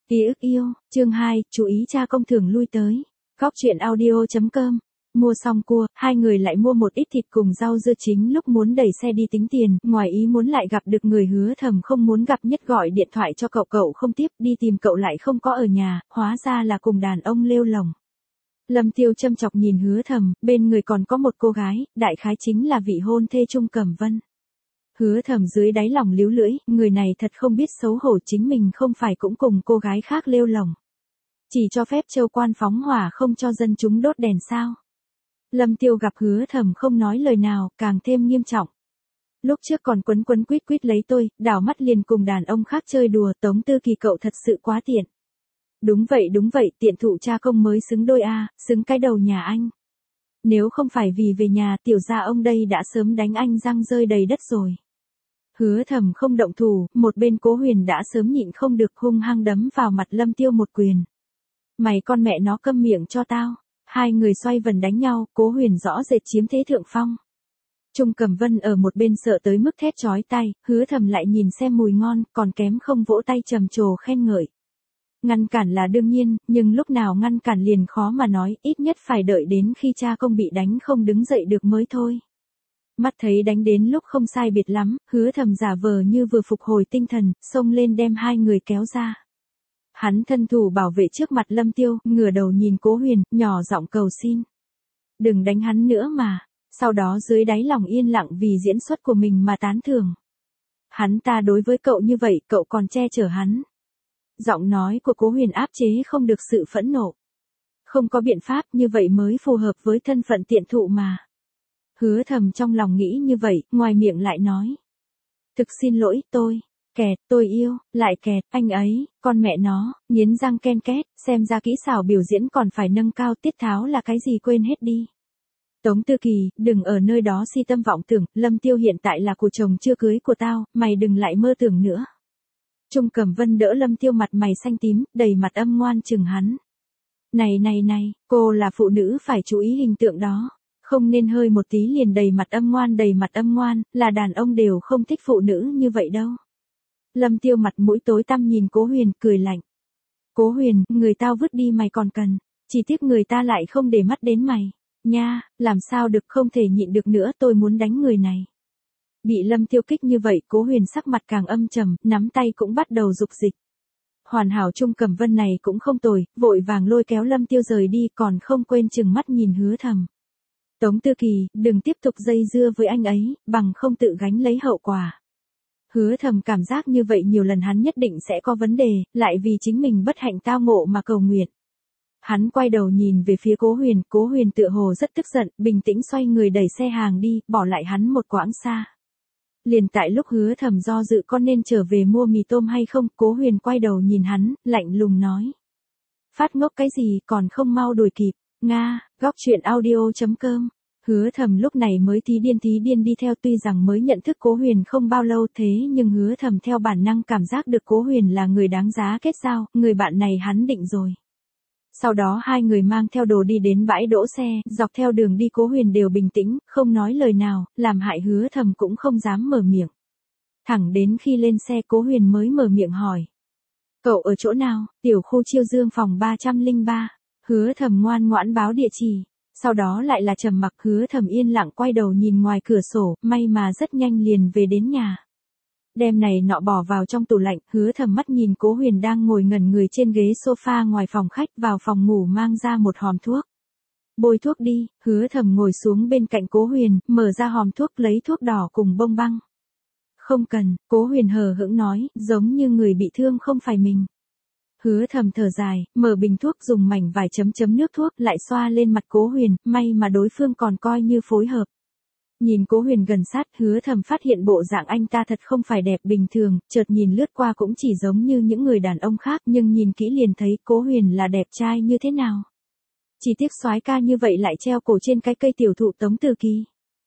Ký ức yêu, chương 2, chú ý cha công thường lui tới. Góc truyện audio.com. Mua xong cua, hai người lại mua một ít thịt cùng rau dưa chính lúc muốn đẩy xe đi tính tiền, ngoài ý muốn lại gặp được người Hứa Thầm không muốn gặp nhất gọi điện thoại cho cậu, cậu không tiếp, đi tìm cậu lại không có ở nhà, hóa ra là cùng đàn ông lêu lồng. Lâm Tiêu châm chọc nhìn Hứa Thầm, bên người còn có một cô gái, đại khái chính là vị hôn thê Trung Cẩm Vân. Hứa Thầm dưới đáy lòng líu lưỡi, người này thật không biết xấu hổ, chính mình không phải cũng cùng cô gái khác lêu lồng. Chỉ cho phép Châu Quan phóng hỏa không cho dân chúng đốt đèn sao. Lâm Tiêu gặp Hứa Thầm không nói lời nào, càng thêm nghiêm trọng. Lúc trước còn quấn quýt quýt lấy tôi, đảo mắt liền cùng đàn ông khác chơi đùa, Tống Tư Kỳ cậu thật sự quá tiện. Đúng vậy, tiện thụ cha công mới xứng đôi a, xứng cái đầu nhà anh. Nếu không phải vì về nhà, tiểu gia ông đây đã sớm đánh anh răng rơi đầy đất rồi. Hứa Thầm không động thủ, một bên Cố Huyền đã sớm nhịn không được hung hăng đấm vào mặt Lâm Tiêu một quyền. Mày con mẹ nó câm miệng cho tao. Hai người xoay vần đánh nhau, Cố Huyền rõ rệt chiếm thế thượng phong. Trung Cẩm Vân ở một bên sợ tới mức thét chói tai, Hứa Thầm lại nhìn xem mùi ngon, còn kém không vỗ tay trầm trồ khen ngợi. Ngăn cản là đương nhiên, nhưng lúc nào ngăn cản liền khó mà nói, ít nhất phải đợi đến khi cha công bị đánh không đứng dậy được mới thôi. Mắt thấy đánh đến lúc không sai biệt lắm, Hứa Thầm giả vờ như vừa phục hồi tinh thần, xông lên đem hai người kéo ra. Hắn thân thủ bảo vệ trước mặt Lâm Tiêu, ngửa đầu nhìn Cố Huyền, nhỏ giọng cầu xin. Đừng đánh hắn nữa mà. Sau đó dưới đáy lòng yên lặng vì diễn xuất của mình mà tán thưởng. Hắn ta đối với cậu như vậy, cậu còn che chở hắn. Giọng nói của Cố Huyền áp chế không được sự phẫn nộ. Không có biện pháp, như vậy mới phù hợp với thân phận tiện thụ mà. Hứa Thầm trong lòng nghĩ như vậy, ngoài miệng lại nói. Thực xin lỗi, tôi yêu, lại kẹt, anh ấy, con mẹ nó, nghiến răng ken két, xem ra kỹ xảo biểu diễn còn phải nâng cao, tiết tháo là cái gì quên hết đi. Tống Tư Kỳ, đừng ở nơi đó si tâm vọng tưởng, Lâm Tiêu hiện tại là của chồng chưa cưới của tao, mày đừng lại mơ tưởng nữa. Trung Cẩm Vân đỡ Lâm Tiêu mặt mày xanh tím, đầy mặt âm ngoan chừng hắn. Này, cô là phụ nữ phải chú ý hình tượng đó. Không nên hơi một tí liền đầy mặt âm ngoan, là đàn ông đều không thích phụ nữ như vậy đâu. Lâm Tiêu mặt mũi tối tăm nhìn Cố Huyền, cười lạnh. Cố Huyền, người tao vứt đi mày còn cần, chỉ tiếc người ta lại không để mắt đến mày. Nha, làm sao được, không thể nhịn được nữa, tôi muốn đánh người này. Bị Lâm Tiêu kích như vậy, Cố Huyền sắc mặt càng âm trầm, nắm tay cũng bắt đầu dục dịch. Hoàn hảo Trung Cẩm Vân này cũng không tồi, vội vàng lôi kéo Lâm Tiêu rời đi, còn không quên chừng mắt nhìn Hứa Thầm. Tống Tư Kỳ, đừng tiếp tục dây dưa với anh ấy, bằng không tự gánh lấy hậu quả. Hứa Thầm cảm giác như vậy nhiều lần hắn nhất định sẽ có vấn đề, lại vì chính mình bất hạnh tao ngộ mà cầu nguyện. Hắn quay đầu nhìn về phía Cố Huyền tựa hồ rất tức giận, bình tĩnh xoay người đẩy xe hàng đi, bỏ lại hắn một quãng xa. Liền tại lúc Hứa Thầm do dự con nên trở về mua mì tôm hay không, Cố Huyền quay đầu nhìn hắn, lạnh lùng nói. Phát ngốc cái gì, còn không mau đuổi kịp. Nga, góc truyện audio.com. Hứa Thầm lúc này mới tí điên đi theo, tuy rằng mới nhận thức Cố Huyền không bao lâu thế nhưng Hứa Thầm theo bản năng cảm giác được Cố Huyền là người đáng giá kết giao, người bạn này hắn định rồi. Sau đó hai người mang theo đồ đi đến bãi đỗ xe, dọc theo đường đi Cố Huyền đều bình tĩnh, không nói lời nào, làm hại Hứa Thầm cũng không dám mở miệng. Thẳng đến khi lên xe Cố Huyền mới mở miệng hỏi. Cậu ở chỗ nào? Tiểu khu Chiêu Dương phòng 303. Hứa Thầm ngoan ngoãn báo địa chỉ. Sau đó lại là trầm mặc. Hứa Thầm yên lặng quay đầu nhìn ngoài cửa sổ, may mà rất nhanh liền về đến nhà. Đem này nọ bỏ vào trong tủ lạnh, Hứa Thầm mắt nhìn Cố Huyền đang ngồi ngẩn người trên ghế sofa ngoài phòng khách, vào phòng ngủ mang ra một hòm thuốc. Bôi thuốc đi. Hứa Thầm ngồi xuống bên cạnh Cố Huyền, mở ra hòm thuốc lấy thuốc đỏ cùng bông băng. Không cần, Cố Huyền hờ hững nói, giống như người bị thương không phải mình. Hứa Thầm thở dài, mở bình thuốc dùng mảnh vài chấm nước thuốc lại xoa lên mặt Cố Huyền, may mà đối phương còn coi như phối hợp. Nhìn Cố Huyền gần sát, Hứa Thầm phát hiện bộ dạng anh ta thật không phải đẹp bình thường, chợt nhìn lướt qua cũng chỉ giống như những người đàn ông khác, nhưng nhìn kỹ liền thấy Cố Huyền là đẹp trai như thế nào. Chỉ tiếc soái ca như vậy lại treo cổ trên cái cây tiểu thụ Tống Tư Kỳ.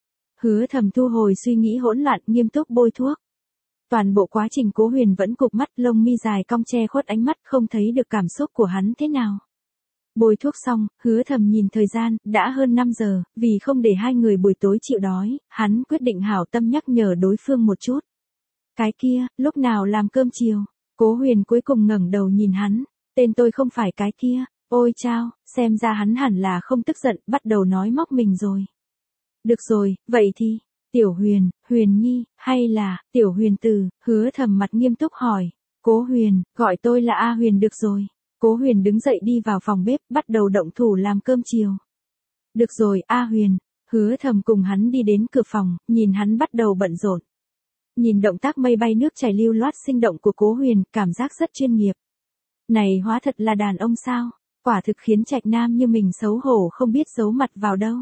Hứa Thầm thu hồi suy nghĩ hỗn loạn, nghiêm túc bôi thuốc. Toàn bộ quá trình Cố Huyền vẫn cụp mắt, lông mi dài cong che khuất ánh mắt, không thấy được cảm xúc của hắn thế nào. Bôi thuốc xong, Hứa Thầm nhìn thời gian, đã hơn 5 giờ, vì không để hai người buổi tối chịu đói, hắn quyết định hảo tâm nhắc nhở đối phương một chút. Cái kia, lúc nào làm cơm chiều? Cố Huyền cuối cùng ngẩng đầu nhìn hắn. tên tôi không phải cái kia. Ôi chao, xem ra hắn hẳn là không tức giận, bắt đầu nói móc mình rồi. Được rồi, vậy thì, Tiểu Huyền, Huyền Nhi, hay là, Tiểu Huyền Từ, Hứa Thầm mặt nghiêm túc hỏi. Cố Huyền, gọi tôi là A Huyền được rồi. Cố Huyền đứng dậy đi vào phòng bếp, bắt đầu động thủ làm cơm chiều. Được rồi, A Huyền. Hứa Thầm cùng hắn đi đến cửa phòng, nhìn hắn bắt đầu bận rộn. Nhìn động tác mây bay nước chảy lưu loát sinh động của Cố Huyền, cảm giác rất chuyên nghiệp. Này hóa thật là đàn ông sao? Quả thực khiến trạch nam như mình xấu hổ không biết giấu mặt vào đâu.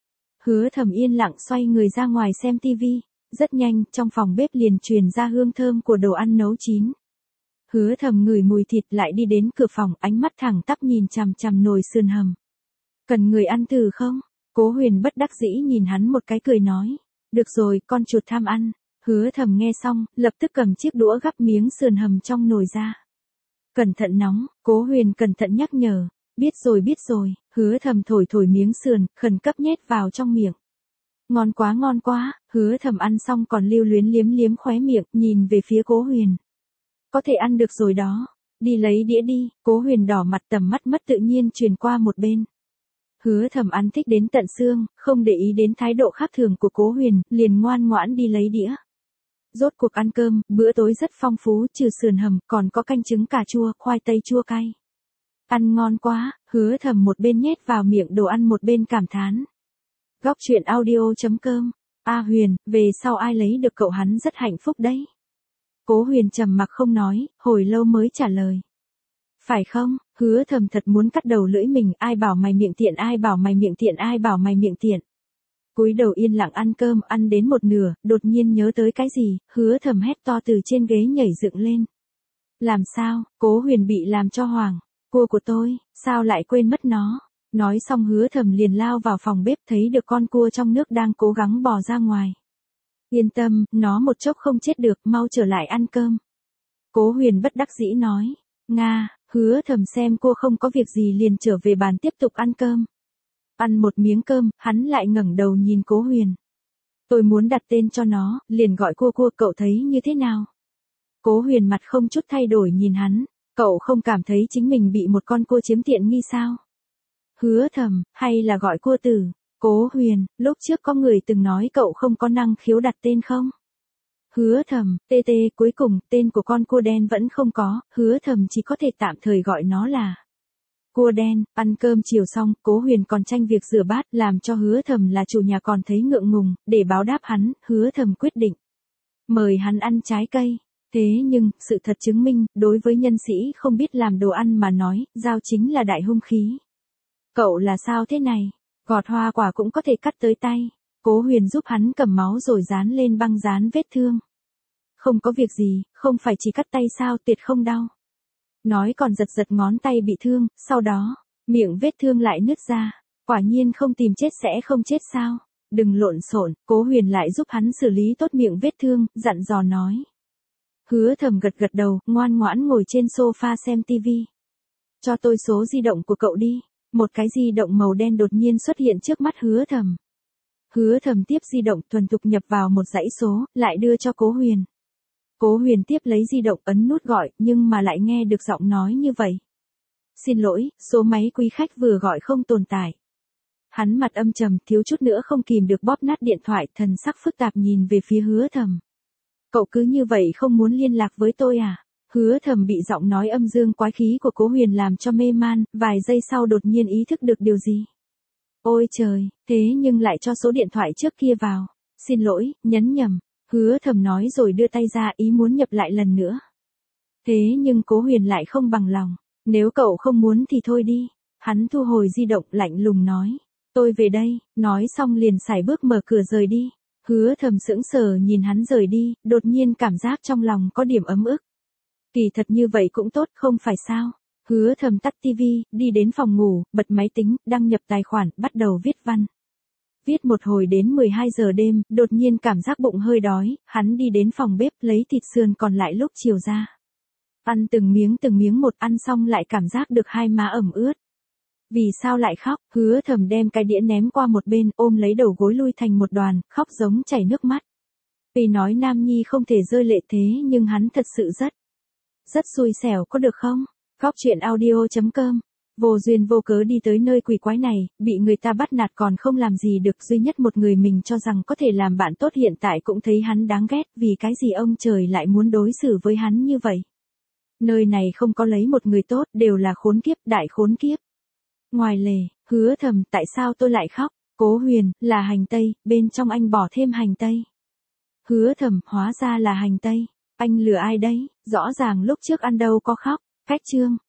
Hứa Thầm yên lặng xoay người ra ngoài xem tivi. Rất nhanh, trong phòng bếp liền truyền ra hương thơm của đồ ăn nấu chín. Hứa Thầm ngửi mùi thịt lại đi đến cửa phòng, ánh mắt thẳng tắp nhìn chằm chằm nồi sườn hầm. Cần người ăn thử không? Cố Huyền bất đắc dĩ nhìn hắn một cái cười nói. Được rồi, con chuột tham ăn. Hứa Thầm nghe xong, lập tức cầm chiếc đũa gắp miếng sườn hầm trong nồi ra. Cẩn thận nóng, Cố Huyền cẩn thận nhắc nhở. Biết rồi, Hứa Thầm thổi thổi miếng sườn, khẩn cấp nhét vào trong miệng. Ngon quá, Hứa Thầm ăn xong còn lưu luyến liếm liếm khóe miệng, nhìn về phía Cố Huyền. Có thể ăn được rồi đó, đi lấy đĩa đi. Cố Huyền đỏ mặt, tầm mắt mất tự nhiên truyền qua một bên. Hứa Thầm ăn thích đến tận xương, không để ý đến thái độ khác thường của Cố Huyền, liền ngoan ngoãn đi lấy đĩa. Rốt cuộc ăn cơm, bữa tối rất phong phú, trừ sườn hầm, còn có canh trứng cà chua, khoai tây chua cay. Ăn ngon quá, Hứa Thầm một bên nhét vào miệng đồ ăn một bên cảm thán. Góc truyện audio.com. A Huyền, về sau ai lấy được cậu hắn rất hạnh phúc đấy. Cố Huyền trầm mặc không nói, hồi lâu mới trả lời. Phải không? Hứa Thầm thật muốn cắt đầu lưỡi mình, ai bảo mày miệng tiện, ai bảo mày miệng tiện, ai bảo mày miệng tiện. Cúi đầu yên lặng ăn cơm, ăn đến một nửa, đột nhiên nhớ tới cái gì, Hứa Thầm hét to từ trên ghế nhảy dựng lên. Làm sao? Cố Huyền bị làm cho hoảng. Cua của tôi, sao lại quên mất nó? Nói xong Hứa Thầm liền lao vào phòng bếp, thấy được con cua trong nước đang cố gắng bò ra ngoài. Yên tâm, nó một chốc không chết được, mau trở lại ăn cơm. Cố Huyền bất đắc dĩ nói. Nga, Hứa Thầm xem cua không có việc gì liền trở về bàn tiếp tục ăn cơm. Ăn một miếng cơm, hắn lại ngẩng đầu nhìn Cố Huyền. Tôi muốn đặt tên cho nó, liền gọi cua, cậu thấy như thế nào? Cố Huyền mặt không chút thay đổi nhìn hắn. Cậu không cảm thấy chính mình bị một con cua chiếm tiện nghi sao? Hứa Thầm, hay là gọi cua tử? Cố Huyền, lúc trước có người từng nói cậu không có năng khiếu đặt tên không? Hứa Thầm, cuối cùng, tên của con cua đen vẫn không có, Hứa Thầm chỉ có thể tạm thời gọi nó là cua đen. Ăn cơm chiều xong, Cố Huyền còn tranh việc rửa bát, làm cho Hứa Thầm là chủ nhà còn thấy ngượng ngùng, để báo đáp hắn, Hứa Thầm quyết định mời hắn ăn trái cây. Thế nhưng, sự thật chứng minh, đối với nhân sĩ không biết làm đồ ăn mà nói, dao chính là đại hung khí. Cậu là sao thế này? Gọt hoa quả cũng có thể cắt tới tay. Cố Huyền giúp hắn cầm máu rồi dán lên băng dán vết thương. Không có việc gì, không phải chỉ cắt tay sao, tuyệt không đau. Nói còn giật giật ngón tay bị thương, sau đó, miệng vết thương lại nứt ra. Quả nhiên không tìm chết sẽ không chết sao? Đừng lộn xộn. Cố Huyền lại giúp hắn xử lý tốt miệng vết thương, dặn dò nói. Hứa Thầm gật đầu, ngoan ngoãn ngồi trên sofa xem tivi. Cho tôi số di động của cậu đi. Một cái di động màu đen đột nhiên xuất hiện trước mắt Hứa Thầm. Hứa Thầm tiếp di động, thuần thục nhập vào một dãy số, lại đưa cho Cố Huyền. Cố Huyền tiếp lấy di động, ấn nút gọi, nhưng mà lại nghe được giọng nói như vậy. Xin lỗi, số máy quý khách vừa gọi không tồn tại. Hắn mặt âm trầm, thiếu chút nữa không kìm được bóp nát điện thoại, thần sắc phức tạp nhìn về phía Hứa Thầm. Cậu cứ như vậy không muốn liên lạc với tôi à? Hứa Thầm bị giọng nói âm dương quái khí của Cố Huyền làm cho mê man, vài giây sau đột nhiên ý thức được điều gì. Ôi trời, thế nhưng lại cho số điện thoại trước kia vào. Xin lỗi, nhấn nhầm. Hứa Thầm nói rồi đưa tay ra, ý muốn nhập lại lần nữa. Thế nhưng Cố Huyền lại không bằng lòng. Nếu cậu không muốn thì thôi đi. Hắn thu hồi di động, lạnh lùng nói. Tôi về đây. Nói xong liền sải bước mở cửa rời đi. Hứa Thầm sững sờ nhìn hắn rời đi, đột nhiên cảm giác trong lòng có điểm ấm ức. Kỳ thật như vậy cũng tốt, không phải sao? Hứa Thầm tắt tivi, đi đến phòng ngủ, bật máy tính, đăng nhập tài khoản, bắt đầu viết văn. Viết một hồi đến 12 giờ đêm, đột nhiên cảm giác bụng hơi đói, hắn đi đến phòng bếp lấy thịt sườn còn lại lúc chiều ra. Ăn từng miếng một, ăn xong lại cảm giác được hai má ẩm ướt. Vì sao lại khóc? Hứa Thầm đem cái đĩa ném qua một bên, ôm lấy đầu gối lui thành một đoàn, khóc giống chảy nước mắt. Vì nói Nam Nhi không thể rơi lệ thế nhưng hắn thật sự rất xui xẻo, có được không? Góc chuyện audio.com. Vô duyên vô cớ đi tới nơi quỷ quái này, bị người ta bắt nạt còn không làm gì được, duy nhất một người mình cho rằng có thể làm bạn tốt hiện tại cũng thấy hắn đáng ghét, vì cái gì ông trời lại muốn đối xử với hắn như vậy. Nơi này không có lấy một người tốt, đều là khốn kiếp, đại khốn kiếp. Ngoài lề, Hứa Thầm, tại sao tôi lại khóc? Cố Huyền, là hành tây, bên trong anh bỏ thêm hành tây. Hứa Thầm, hóa ra là hành tây. Anh lừa ai đấy, rõ ràng lúc trước ăn đâu có khóc. Cách chương.